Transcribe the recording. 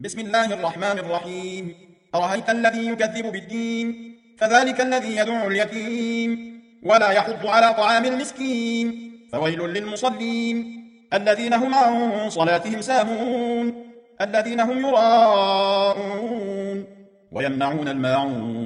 بسم الله الرحمن الرحيم. أرأيت الذي يكذب بالدين فذلك الذي يدعو اليتيم ولا يحض على طعام المسكين فويل للمصلين الذين هم عن صلاتهم ساهون الذين هم يراءون ويمنعون الماعون